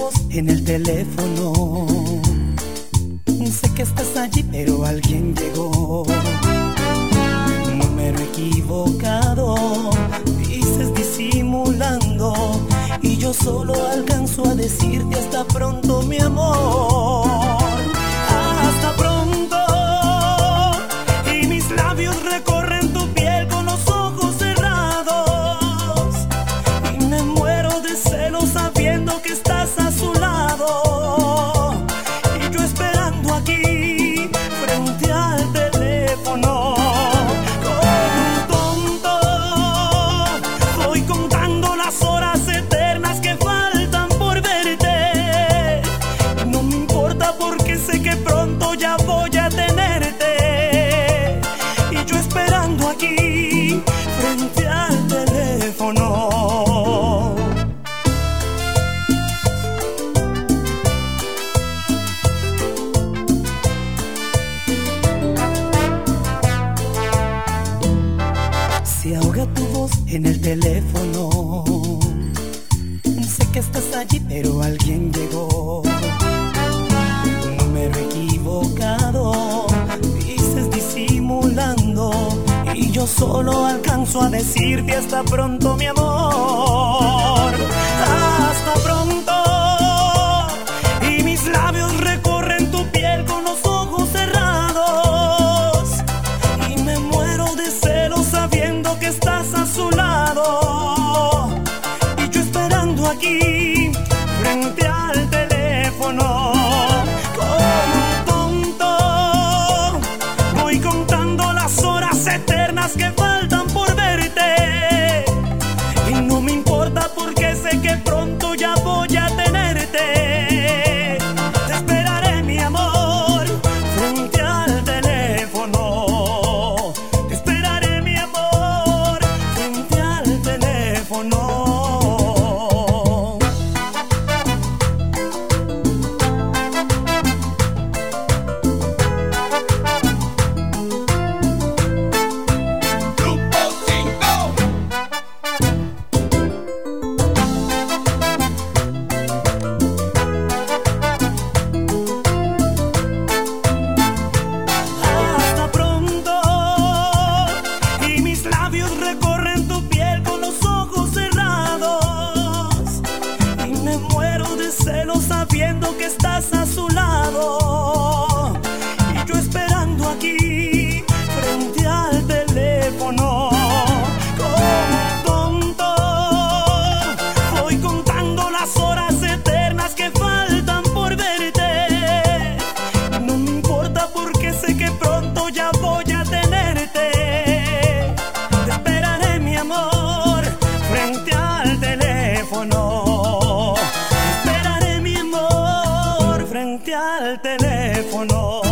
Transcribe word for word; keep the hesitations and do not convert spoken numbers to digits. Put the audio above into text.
voz en el teléfono. Sé que estás allí, pero alguien llegó. Número equivocado, dices disimulando, y yo solo alcanzo a decirte hasta pronto, mi amor. Hasta pronto. Y mis labios recorren tu piel con los ojos cerrados, y me muero de celos sabiendo que estás a su lado, y yo esperando aquí frente al teléfono. Como un tonto voy contando las horas eternas que faltan por verte. No me importa porque sé que pronto ya voy a tenerte, y yo esperando aquí frente al teléfono. Se ahoga tu voz en el teléfono. Sé que estás allí, pero alguien llegó. Número equivocado, dices disimulando, y yo solo alcanzo a decirte hasta pronto, mi amor. Hasta pronto. Y mis labios recorren tu piel con los ojos cerrados, y me muero de celos sabiendo que estás a su lado, y yo esperando aquí frente al teléfono. Como un tonto voy contando las horas eternas que faltan por verte, y no me importa porque sé que pronto ya voy a tenerte. Te esperaré, mi amor, frente al teléfono. Te esperaré, mi amor, frente al teléfono. Hasta pronto. Y mis labios recorren tu piel con los ojos cerrados, y me muero de celos sabiendo que estás a su lado, y yo esperando aquí frente al teléfono. Como un tonto voy contando las horas eternas que faltan por verte. No me importa porque sé que pronto ya voy a tenerte. Te esperaré, mi amor, frente al teléfono. Te esperaré, mi amor, frente al teléfono.